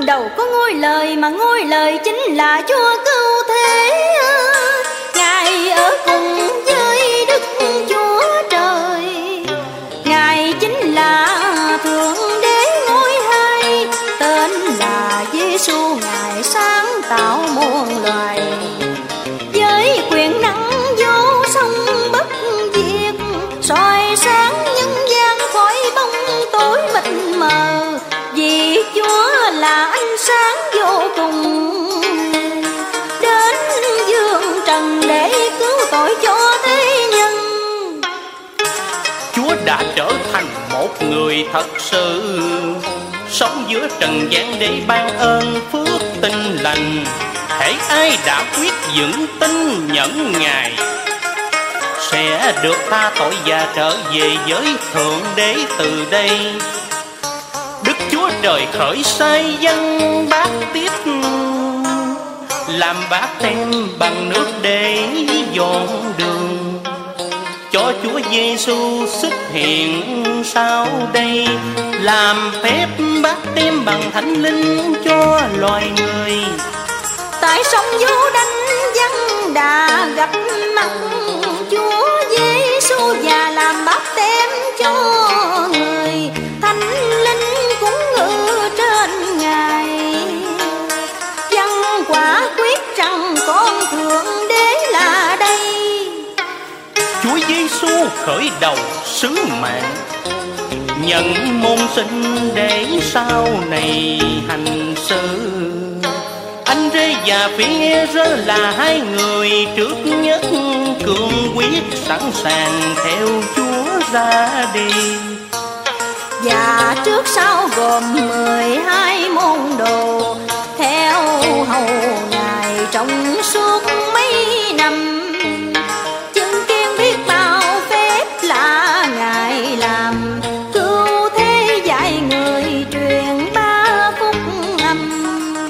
Đâu có ngôi lời mà ngôi lời chính là Chúa cứu thế. Ngài ở cùng với Đức Chúa Trời, Ngài chính là Thượng Đế ngôi hai, tên là Giêsu. Ngài sáng tạo muôn loài với quyền năng vô song bất diệt, soi sáng nhân gian khỏi bóng tối mịt mờ. Vì Chúa là ánh sáng vô cùng, đến dương trần để cứu tội cho thế nhân. Chúa đã trở thành một người thật sự, sống giữa trần gian để ban ơn phước tin lành. Hễ ai đã quyết vững tin nhận Ngài sẽ được tha tội và trở về với Thượng Đế từ đây. Đức Chúa Trời khởi sai dân báp tít, làm báp tem bằng nước để dọn đường cho Chúa Giêsu xuất hiện sau đây, làm phép báp tem bằng Thánh Linh cho loài người. Tại sông Giô Đanh dân đã gặp mặt Chúa Giêsu và làm báp tem cho người. Thánh Linh cũng ngự trên Ngài, dân quả quyết rằng con Thượng Đế là đây. Chúa Giêsu khởi đầu sứ mạng, nhận môn sinh để sau này hành sự. Anh-rê và Phi-e-rơ là hai người trước nhất cương quyết sẵn sàng theo Chúa ra đi. Và trước sau gồm 12 môn đồ theo hầu Ngài trong suốt mấy năm, chứng kiến biết bao phép lạ Ngài làm, cứu thế dạy người truyền ba phúc âm.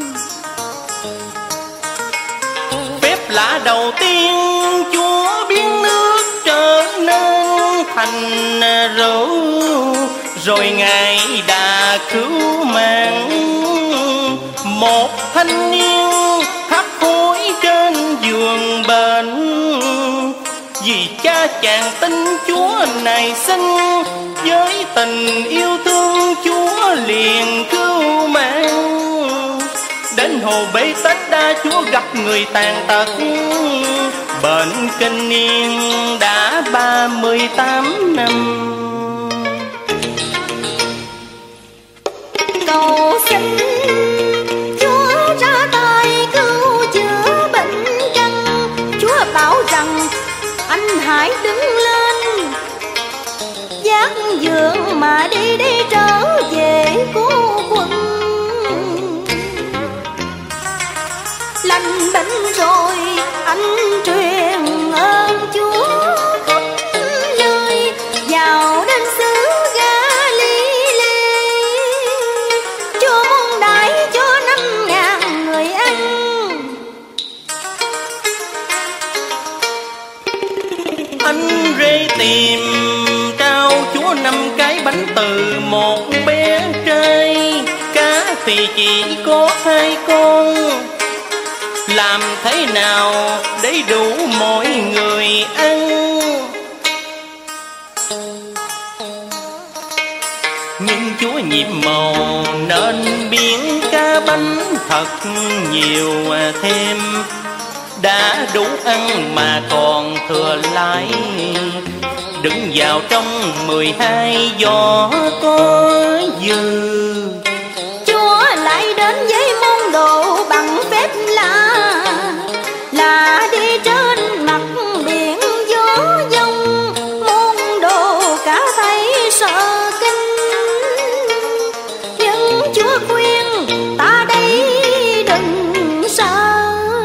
Phép lạ đầu tiên, Chúa biến nước trở nên thành rượu, rồi Ngài đã cứu mạng một thanh niên hấp hối trên giường bệnh. Vì cha chàng tin Chúa này sinh, với tình yêu thương Chúa liền cứu mạng. Đến hồ Bê-tếch-đa Chúa gặp người tàn tật, bệnh kinh niên đã 38 năm. Cầu xin Chúa ra tay cứu chữa bệnh nhân. Chúa bảo rằng anh hãy đứng lên, vác giường mà đi trở về cứu quân. Lành bệnh rồi anh truyền ơn Chúa khắp nơi, vào đến xứ Ga-li-lê, Chúa muốn đãi cho 5.000 người ăn. Anh-rê tìm trao Chúa 5 cái bánh từ một bé trai, cá thì chỉ có 2 con. Làm thế nào để đủ mọi người ăn? Nhưng Chúa nhiệm màu nên biến cá bánh thật nhiều thêm, đã đủ ăn mà còn thừa lại, đứng vào trong 12 giỏ có dư. Chúa lại đến với môn đồ bằng phép lạ, là đi trên mặt biển gió giông. Môn đồ cả thấy sợ kinh, nhưng Chúa khuyên ta đây đừng sợ.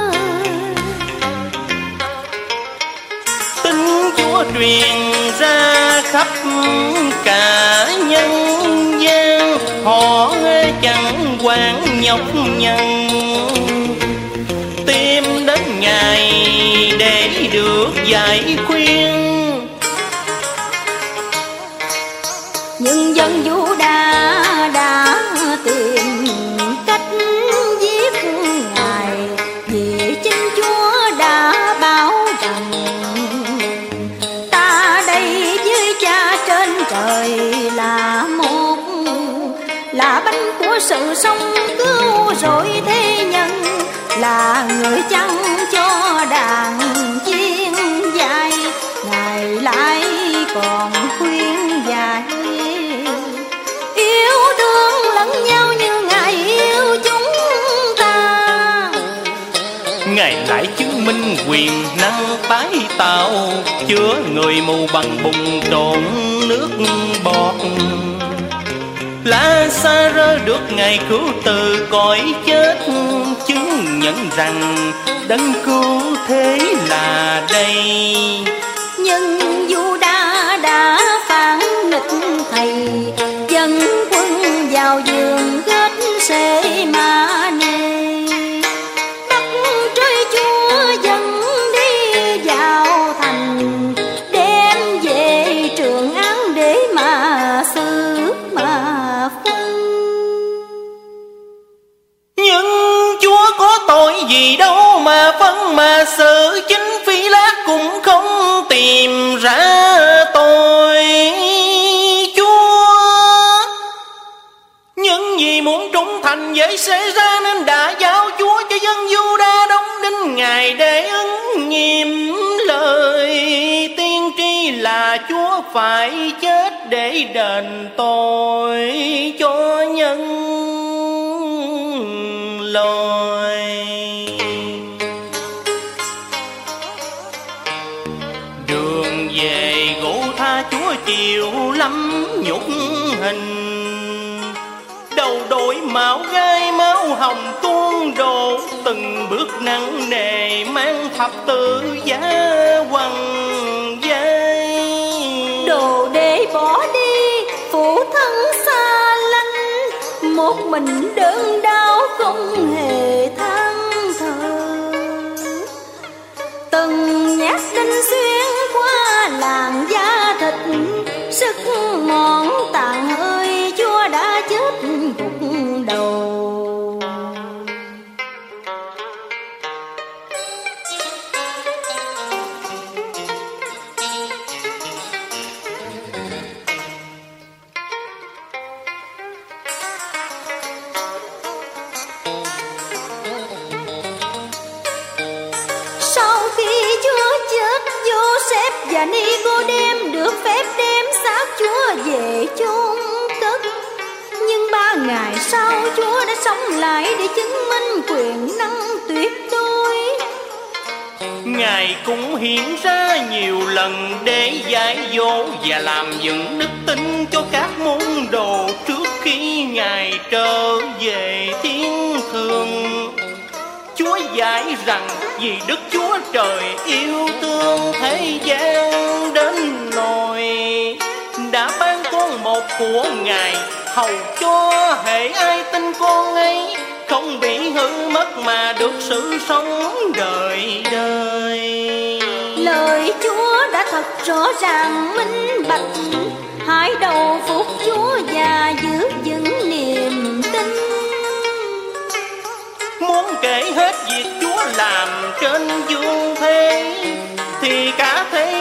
Tin Chúa truyền ra khắp cả nhân gian, họ chẳng quản nhọc nhằn, tìm đến Ngài để được giải khuyên. Nhưng dân Giu-đa đã tìm cách trời là một, là bánh của sự sống cứu rỗi thế nhân, là người chăn cho đàn chiên dài. Ngài lại còn khuyên dạy yêu thương lẫn nhau như Ngài yêu chúng ta. Ngài lại chứng minh quyền năng tái tạo, chữa người mù bằng bùn trộn nước bọt. Lazarơ được Ngài cứu từ cõi chết, chứng nhận rằng đấng cứu thế là đây. Nhưng Giu-đa đã phản nghịch Thầy, dân quân vào vườn kết xê ma nê. Đất trời Chúa dẫn đi vào thành, đem về trường án để mà xử mà phân. Nhưng Chúa có tội gì đâu mà phân mà xử, chính Phi-lát cũng không tìm ra tội Chúa. Nhưng vì muốn trung thành với Xê-ra nên đã giao Chúa cho dân Giu-đa đóng đinh Ngài để ứng nghiệm lời tiên tri là Chúa phải chết để đền tội cho nhân loại. Đường về gỗ tha Chúa chiều lắm nhục hình, đầu đội mão gai máu hồng tuôn đổ, từng bước nặng nề mang thập tự giá quằn vai. Đồ để bỏ đi phụ thân xa lánh, một mình đơn đau không hề than thở. Từng nhát đinh xuyên qua làn da thịt, sức mòn tàn ơi Chúa đã chết gục đầu. Sau khi Chúa chết, Giô-xép và Ni-cô-đêm được phép đem xác Chúa về chôn cất. Nhưng 3 ngày sau Chúa đã sống lại để chứng minh quyền năng tuyệt đối. Ngài cũng hiện ra nhiều lần để dạy dỗ và làm dựng đức tin cho các môn đồ trước khi Ngài trở về thiên thường. Chúa dạy rằng vì Đức Chúa Trời yêu thương thế gian đến nỗi đã ban con một của Ngài, hầu cho hễ ai tin con ấy không bị hư mất mà được sự sống đời đời. Lời Chúa đã thật rõ ràng minh bạch, hãy đầu phục Chúa và giữ vững niềm tin. Muốn kể hết việc Chúa làm trên dương thế thì cả thế